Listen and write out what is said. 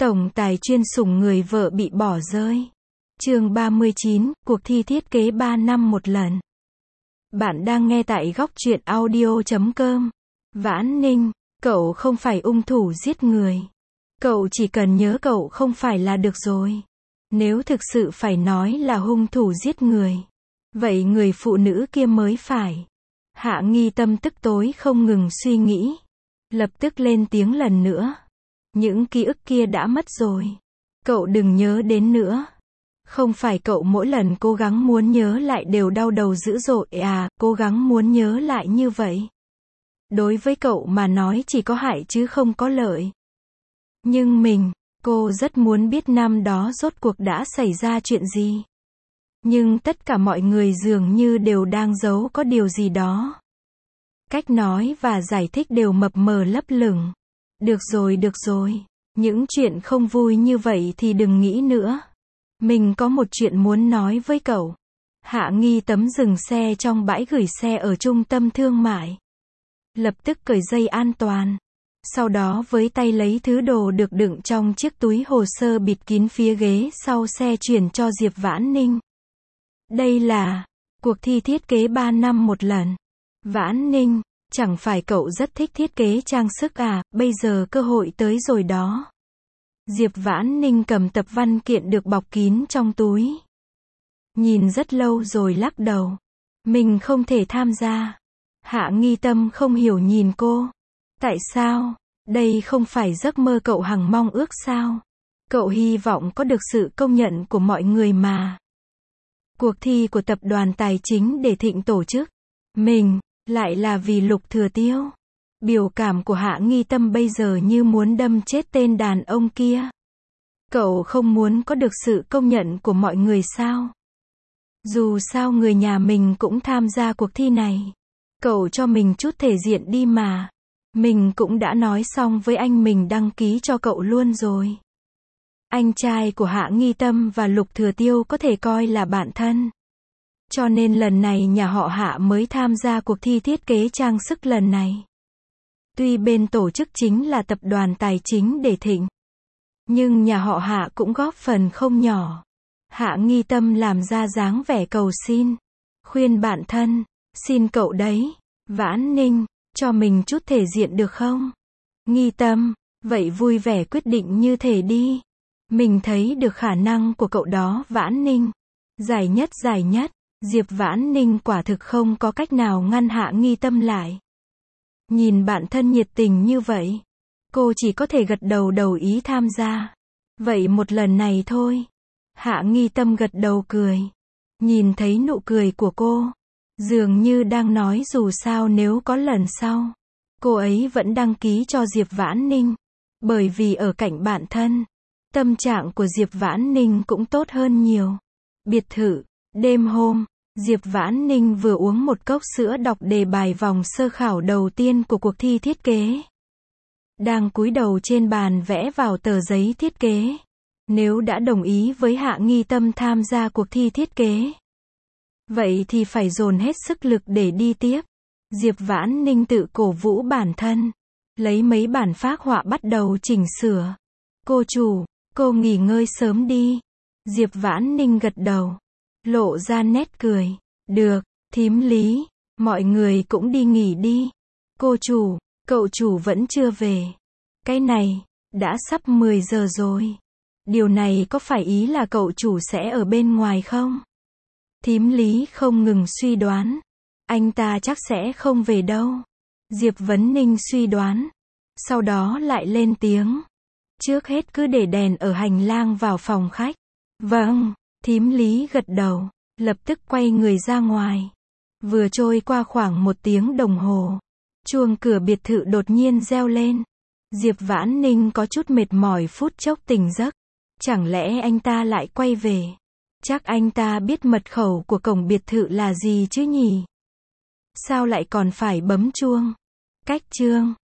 Tổng tài chuyên sủng người vợ bị bỏ rơi. Chương 39, cuộc thi thiết kế 3 năm một lần. Bạn đang nghe tại góc truyện audio.com. Vãn Ninh, cậu không phải hung thủ giết người. Cậu chỉ cần nhớ cậu không phải là được rồi. Nếu thực sự phải nói là hung thủ giết người, vậy người phụ nữ kia mới phải. Hạ Nghi Tâm tức tối không ngừng suy nghĩ. Lập tức lên tiếng lần nữa. Những ký ức kia đã mất rồi. Cậu đừng nhớ đến nữa. Không phải cậu mỗi lần cố gắng muốn nhớ lại đều đau đầu dữ dội à, cố gắng muốn nhớ lại như vậy. Đối với cậu mà nói chỉ có hại chứ không có lợi. Nhưng cô rất muốn biết năm đó rốt cuộc đã xảy ra chuyện gì. Nhưng tất cả mọi người dường như đều đang giấu có điều gì đó. Cách nói và giải thích đều mập mờ lấp lửng. Được rồi. Những chuyện không vui như vậy thì đừng nghĩ nữa. Mình có một chuyện muốn nói với cậu. Hạ Nghi Tâm dừng xe trong bãi gửi xe ở trung tâm thương mại. Lập tức cởi dây an toàn. Sau đó với tay lấy thứ đồ được đựng trong chiếc túi hồ sơ bịt kín phía ghế sau xe chuyển cho Diệp Vãn Ninh. Đây là cuộc thi thiết kế 3 năm một lần. Vãn Ninh, chẳng phải cậu rất thích thiết kế trang sức à, bây giờ cơ hội tới rồi đó. Diệp Vãn Ninh cầm tập văn kiện được bọc kín trong túi. Nhìn rất lâu rồi lắc đầu. Mình không thể tham gia. Hạ Nghi Tâm không hiểu nhìn cô. Tại sao? Đây không phải giấc mơ cậu hằng mong ước sao? Cậu hy vọng có được sự công nhận của mọi người mà. Cuộc thi của tập đoàn tài chính để Thịnh tổ chức. Mình, lại là vì Lục Thừa Tiêu. Biểu cảm của Hạ Nghi Tâm bây giờ như muốn đâm chết tên đàn ông kia. Cậu không muốn có được sự công nhận của mọi người sao? Dù sao người nhà mình cũng tham gia cuộc thi này. Cậu cho mình chút thể diện đi mà. Mình cũng đã nói xong với anh mình đăng ký cho cậu luôn rồi. Anh trai của Hạ Nghi Tâm và Lục Thừa Tiêu có thể coi là bạn thân. Cho nên lần này nhà họ Hạ mới tham gia cuộc thi thiết kế trang sức lần này. Tuy bên tổ chức chính là tập đoàn tài chính để Thịnh, nhưng nhà họ Hạ cũng góp phần không nhỏ. Hạ Nghi Tâm làm ra dáng vẻ cầu xin, khuyên bạn thân, xin cậu đấy, Vãn Ninh, cho mình chút thể diện được không? Nghi Tâm, vậy vui vẻ quyết định như thể đi. Mình thấy được khả năng của cậu đó Vãn Ninh. Giải nhất. Diệp Vãn Ninh quả thực không có cách nào ngăn Hạ Nghi Tâm lại. Nhìn bạn thân nhiệt tình như vậy, cô chỉ có thể gật đầu đồng ý tham gia. Vậy một lần này thôi. Hạ Nghi Tâm gật đầu cười. Nhìn thấy nụ cười của cô, dường như đang nói dù sao nếu có lần sau, cô ấy vẫn đăng ký cho Diệp Vãn Ninh. Bởi vì ở cạnh bạn thân, tâm trạng của Diệp Vãn Ninh cũng tốt hơn nhiều. Biệt thự, đêm hôm, Diệp Vãn Ninh vừa uống một cốc sữa đọc đề bài vòng sơ khảo đầu tiên của cuộc thi thiết kế. Đang cúi đầu trên bàn vẽ vào tờ giấy thiết kế. Nếu đã đồng ý với Hạ Nghi Tâm tham gia cuộc thi thiết kế, vậy thì phải dồn hết sức lực để đi tiếp. Diệp Vãn Ninh tự cổ vũ bản thân. Lấy mấy bản phác họa bắt đầu chỉnh sửa. Cô chủ, cô nghỉ ngơi sớm đi. Diệp Vãn Ninh gật đầu. Lộ ra nét cười. Được, thím Lý, mọi người cũng đi nghỉ đi. Cô chủ, cậu chủ vẫn chưa về. Cái này, đã sắp 10 giờ rồi. Điều này có phải ý là cậu chủ sẽ ở bên ngoài không? Thím Lý không ngừng suy đoán. Anh ta chắc sẽ không về đâu. Diệp Vấn Ninh suy đoán. Sau đó lại lên tiếng. Trước hết cứ để đèn ở hành lang vào phòng khách. Vâng, thím Lý gật đầu. Lập tức quay người ra ngoài. Vừa trôi qua khoảng 1 tiếng đồng hồ, chuông cửa biệt thự đột nhiên reo lên. Diệp Vãn Ninh có chút mệt mỏi phút chốc tỉnh giấc. Chẳng lẽ anh ta lại quay về? Chắc anh ta biết mật khẩu của cổng biệt thự là gì chứ nhỉ? Sao lại còn phải bấm chuông? Cách chương